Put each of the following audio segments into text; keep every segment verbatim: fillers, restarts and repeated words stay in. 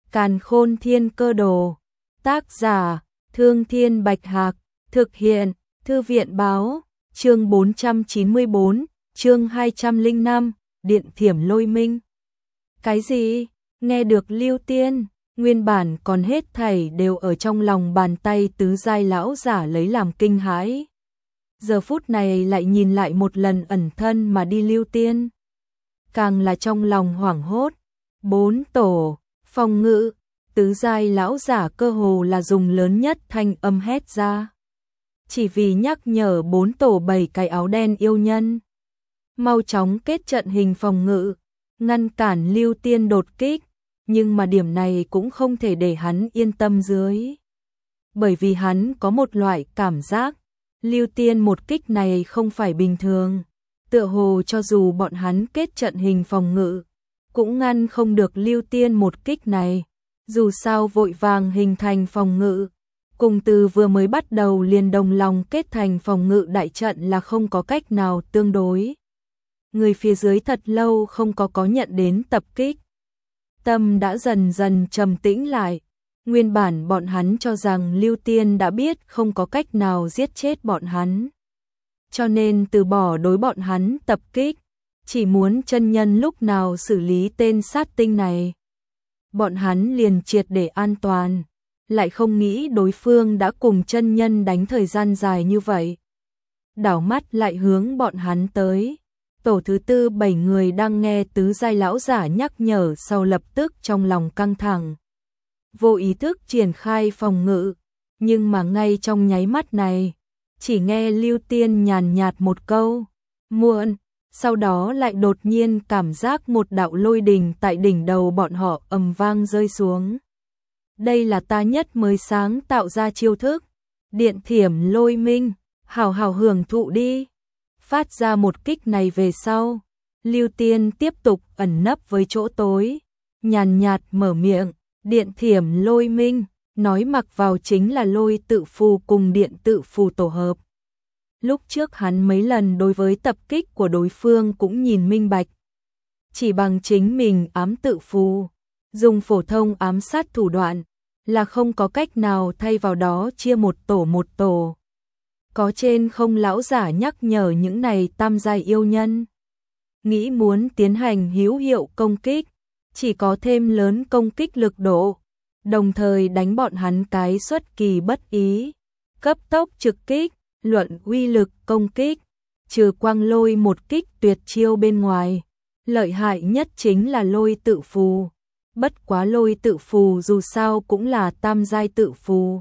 Càn Khôn Thiên Cơ Đồ. Tác giả: Thương Thiên Bạch Hạc. Thực hiện: Thư viện báo. Chương bốn trăm chín mươi bốn, chương hai trăm lẻ năm, Điện Thiểm Lôi Minh. Cái gì? Nghe được Lưu Tiên, nguyên bản còn hết thảy đều ở trong lòng bàn tay tứ giai lão giả lấy làm kinh hãi. Giờ phút này lại nhìn lại một lần ẩn thân mà đi Lưu Tiên. Càng là trong lòng hoảng hốt. Bốn tổ, phòng ngự, tứ giai lão giả cơ hồ là dùng lớn nhất thanh âm hét ra. Chỉ vì nhắc nhở bốn tổ bảy cái áo đen yêu nhân. Mau chóng kết trận hình phòng ngự, ngăn cản Lưu Tiên đột kích, nhưng mà điểm này cũng không thể để hắn yên tâm dưới. Bởi vì hắn có một loại cảm giác, Lưu Tiên một kích này không phải bình thường, tựa hồ cho dù bọn hắn kết trận hình phòng ngự, cũng ngăn không được Lưu Tiên một kích này, dù sao vội vàng hình thành phòng ngự. Cùng từ vừa mới bắt đầu liền đồng lòng kết thành phòng ngự đại trận là không có cách nào tương đối. Người phía dưới thật lâu không có có nhận đến tập kích. Tâm đã dần dần trầm tĩnh lại. Nguyên bản bọn hắn cho rằng Lưu Tiên đã biết không có cách nào giết chết bọn hắn. Cho nên từ bỏ đối bọn hắn tập kích. Chỉ muốn chân nhân lúc nào xử lý tên sát tinh này. Bọn hắn liền triệt để an toàn. Lại không nghĩ đối phương đã cùng chân nhân đánh thời gian dài như vậy. Đảo mắt lại hướng bọn hắn tới. Tổ thứ tư bảy người đang nghe tứ giai lão giả nhắc nhở sau lập tức trong lòng căng thẳng. Vô ý thức triển khai phòng ngự, nhưng mà ngay trong nháy mắt này, chỉ nghe Lưu Tiên nhàn nhạt một câu, muộn, sau đó lại đột nhiên cảm giác một đạo lôi đình tại đỉnh đầu bọn họ ầm vang rơi xuống. Đây là ta nhất mới sáng tạo ra chiêu thức, Điện Thiểm Lôi Minh, hào hào hưởng thụ đi. Phát ra một kích này về sau, Lưu Tiên tiếp tục ẩn nấp với chỗ tối, nhàn nhạt mở miệng, Điện Thiểm Lôi Minh, nói mặc vào chính là lôi tự phù cùng điện tự phù tổ hợp. Lúc trước hắn mấy lần đối với tập kích của đối phương cũng nhìn minh bạch. Chỉ bằng chính mình ám tự phù, dùng phổ thông ám sát thủ đoạn, là không có cách nào thay vào đó chia một tổ một tổ. Có trên không lão giả nhắc nhở những này tam giai yêu nhân. Nghĩ muốn tiến hành hữu hiệu công kích, chỉ có thêm lớn công kích lực độ, đồng thời đánh bọn hắn cái xuất kỳ bất ý. Cấp tốc trực kích, luận uy lực công kích, trừ quang lôi một kích tuyệt chiêu bên ngoài. Lợi hại nhất chính là lôi tự phù. Bất quá lôi tự phù dù sao cũng là tam giai tự phù.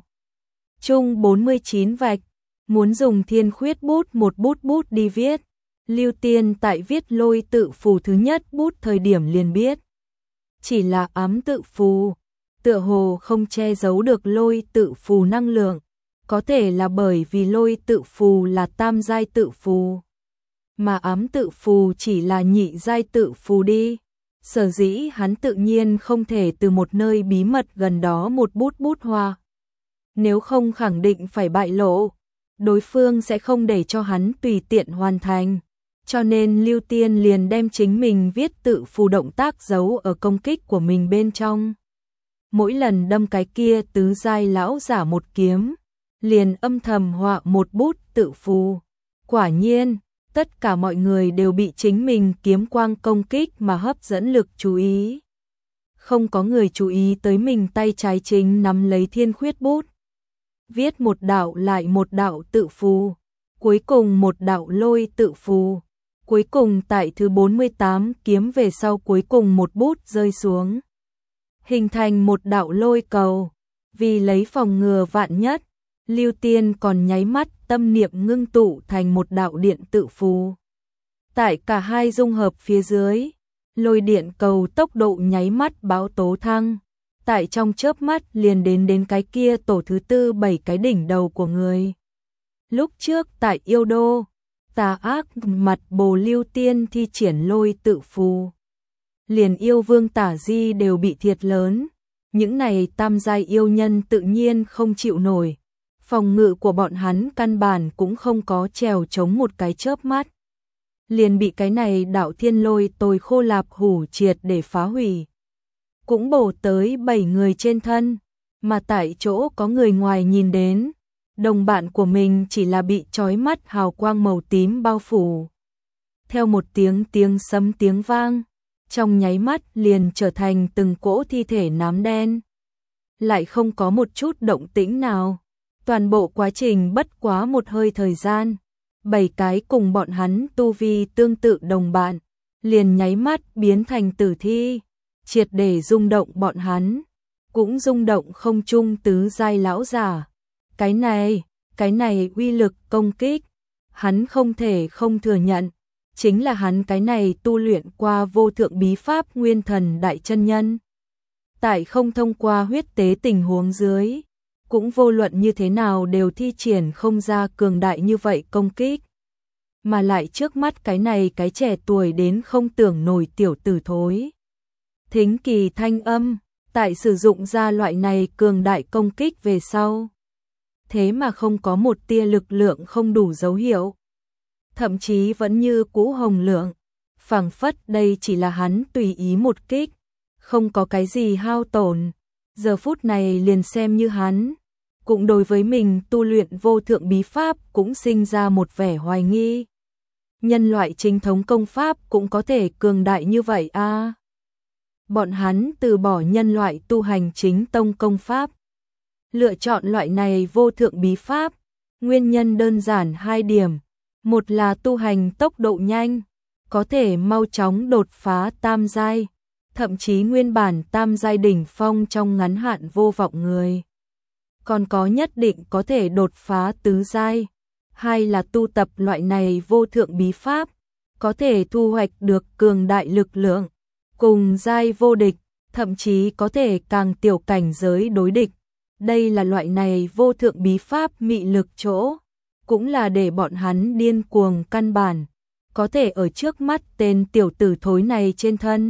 Chung bốn mươi chín vạch. Muốn dùng thiên khuyết bút một bút bút đi viết. Lưu Tiên tại viết lôi tự phù thứ nhất bút thời điểm liền biết. Chỉ là ám tự phù, tựa hồ không che giấu được lôi tự phù năng lượng. Có thể là bởi vì lôi tự phù là tam giai tự phù, mà ám tự phù chỉ là nhị giai tự phù đi. Sở dĩ hắn tự nhiên không thể từ một nơi bí mật gần đó một bút bút hoa. Nếu không khẳng định phải bại lộ. Đối phương sẽ không để cho hắn tùy tiện hoàn thành, cho nên Lưu Tiên liền đem chính mình viết tự phù động tác giấu ở công kích của mình bên trong. Mỗi lần đâm cái kia tứ giai lão giả một kiếm, liền âm thầm họa một bút tự phù. Quả nhiên, tất cả mọi người đều bị chính mình kiếm quang công kích mà hấp dẫn lực chú ý. Không có người chú ý tới mình tay trái chính nắm lấy thiên khuyết bút. Viết một đạo lại một đạo tự phù, cuối cùng một đạo lôi tự phù, cuối cùng tại thứ bốn mươi tám kiếm về sau cuối cùng một bút rơi xuống. Hình thành một đạo lôi cầu, vì lấy phòng ngừa vạn nhất, Lưu Tiên còn nháy mắt tâm niệm ngưng tụ thành một đạo điện tự phù. Tại cả hai dung hợp phía dưới, lôi điện cầu tốc độ nháy mắt báo tố thăng. Tại trong chớp mắt liền đến đến cái kia tổ thứ tư bảy cái đỉnh đầu của người. Lúc trước tại yêu đô, tà ác mặt bồ Lưu Tiên thi triển lôi tự phù. Liền yêu vương Tả Di đều bị thiệt lớn. Những này tam giai yêu nhân tự nhiên không chịu nổi. Phòng ngự của bọn hắn căn bản cũng không có trèo chống một cái chớp mắt. Liền bị cái này đạo thiên lôi tồi khô lạp hủ triệt để phá hủy. cũng bổ tới bảy người trên thân, mà tại chỗ có người ngoài nhìn đến, đồng bạn của mình chỉ là bị chói mắt hào quang màu tím bao phủ. Theo một tiếng tiếng sấm tiếng vang, trong nháy mắt liền trở thành từng cỗ thi thể nám đen. Lại không có một chút động tĩnh nào. Toàn bộ quá trình bất quá một hơi thời gian, bảy cái cùng bọn hắn tu vi tương tự đồng bạn, liền nháy mắt biến thành tử thi, triệt để rung động bọn hắn, cũng rung động không trung tứ giai lão giả. Cái này, cái này uy lực công kích, hắn không thể không thừa nhận, chính là hắn cái này tu luyện qua vô thượng bí pháp nguyên thần đại chân nhân. Tại không thông qua huyết tế tình huống dưới, cũng vô luận như thế nào đều thi triển không ra cường đại như vậy công kích. Mà lại trước mắt cái này cái trẻ tuổi đến không tưởng nổi tiểu tử thối. Thính kỳ thanh âm, tại sử dụng ra loại này cường đại công kích về sau. Thế mà không có một tia lực lượng không đủ dấu hiệu. Thậm chí vẫn như cũ hồng lượng, phảng phất đây chỉ là hắn tùy ý một kích, không có cái gì hao tổn. Giờ phút này liền xem như hắn, cũng đối với mình tu luyện vô thượng bí pháp cũng sinh ra một vẻ hoài nghi. Nhân loại chính thống công pháp cũng có thể cường đại như vậy a? À? Bọn hắn từ bỏ nhân loại tu hành chính tông công pháp, lựa chọn loại này vô thượng bí pháp, nguyên nhân đơn giản hai điểm. Một là tu hành tốc độ nhanh, có thể mau chóng đột phá tam giai, thậm chí nguyên bản tam giai đỉnh phong trong ngắn hạn vô vọng người. Còn có nhất định có thể đột phá tứ giai. Hai là tu tập loại này vô thượng bí pháp, có thể thu hoạch được cường đại lực lượng, cùng giai vô địch, thậm chí có thể càng tiểu cảnh giới đối địch. Đây là loại này vô thượng bí pháp mị lực chỗ, cũng là để bọn hắn điên cuồng căn bản, có thể ở trước mắt tên tiểu tử thối này trên thân.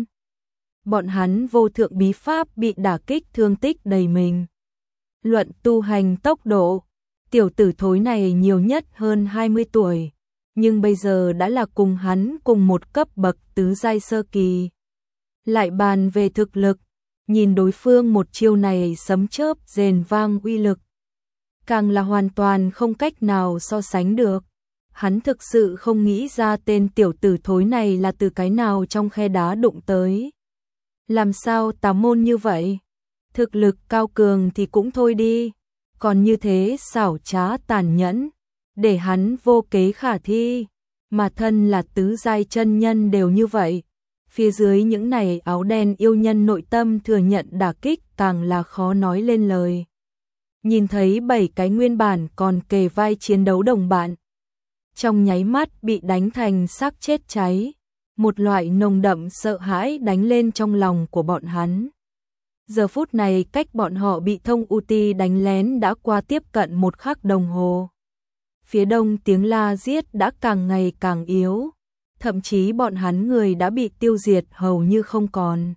Bọn hắn vô thượng bí pháp bị đả kích thương tích đầy mình. Luận tu hành tốc độ, tiểu tử thối này nhiều nhất hơn hai mươi tuổi, nhưng bây giờ đã là cùng hắn cùng một cấp bậc tứ giai sơ kỳ. Lại bàn về thực lực, nhìn đối phương một chiêu này sấm chớp rền vang uy lực, càng là hoàn toàn không cách nào so sánh được. Hắn thực sự không nghĩ ra tên tiểu tử thối này là từ cái nào trong khe đá đụng tới. Làm sao tà môn như vậy? Thực lực cao cường thì cũng thôi đi, còn như thế xảo trá tàn nhẫn, để hắn vô kế khả thi, mà thân là tứ giai chân nhân đều như vậy. Phía dưới những này áo đen yêu nhân nội tâm thừa nhận đả kích càng là khó nói lên lời. Nhìn thấy bảy cái nguyên bản còn kề vai chiến đấu đồng bạn, trong nháy mắt bị đánh thành xác chết cháy, một loại nồng đậm sợ hãi đánh lên trong lòng của bọn hắn. Giờ phút này cách bọn họ bị Thông U Ti đánh lén đã qua tiếp cận một khắc đồng hồ. Phía đông tiếng la giết đã càng ngày càng yếu, thậm chí bọn hắn người đã bị tiêu diệt hầu như không còn.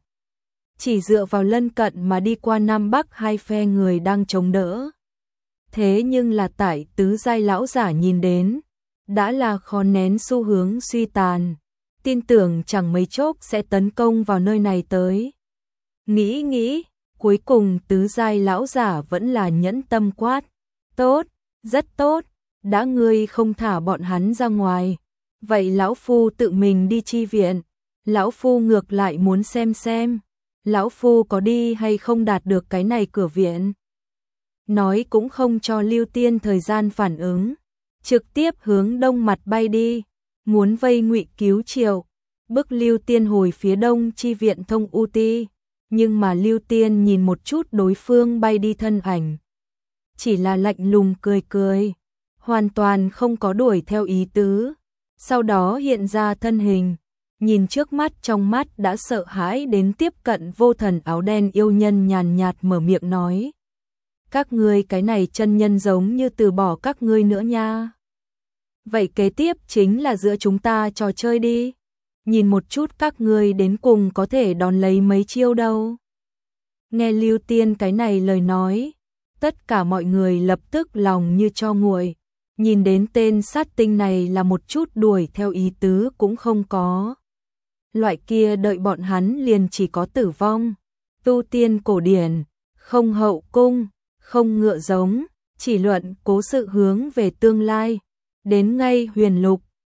Chỉ dựa vào lân cận mà đi qua Nam Bắc hai phe người đang chống đỡ. Thế nhưng là tại tứ giai lão giả nhìn đến, đã là khó nén xu hướng suy tàn, tin tưởng chẳng mấy chốc sẽ tấn công vào nơi này tới. Nghĩ nghĩ, cuối cùng tứ giai lão giả vẫn là nhẫn tâm quát. Tốt, rất tốt, đã ngươi không thả bọn hắn ra ngoài, vậy lão phu tự mình đi chi viện. Lão phu ngược lại muốn xem xem, lão phu có đi hay không đạt được cái này cửa viện. Nói cũng không cho Lưu Tiên thời gian phản ứng, trực tiếp hướng đông mặt bay đi, muốn vây Ngụy Cứu Triệu, bức Lưu Tiên hồi phía đông chi viện Thông U Ti. Nhưng mà Lưu Tiên nhìn một chút đối phương bay đi thân ảnh, chỉ là lạnh lùng cười cười, hoàn toàn không có đuổi theo ý tứ. Sau đó hiện ra thân hình, nhìn trước mắt trong mắt đã sợ hãi đến tiếp cận vô thần áo đen yêu nhân nhàn nhạt mở miệng nói. Các ngươi cái này chân nhân giống như từ bỏ các ngươi nữa nha. Vậy kế tiếp chính là giữa chúng ta trò chơi đi. Nhìn một chút các ngươi đến cùng có thể đón lấy mấy chiêu đâu. Nghe Lưu Tiên cái này lời nói, tất cả mọi người lập tức lòng như cho nguội. Nhìn đến tên sát tinh này là một chút đuổi theo ý tứ cũng không có. Loại kia đợi bọn hắn liền chỉ có tử vong. tu tiên cổ điển, không hậu cung, không ngựa giống, chỉ luận cố sự hướng về tương lai. Đến ngay huyền lục,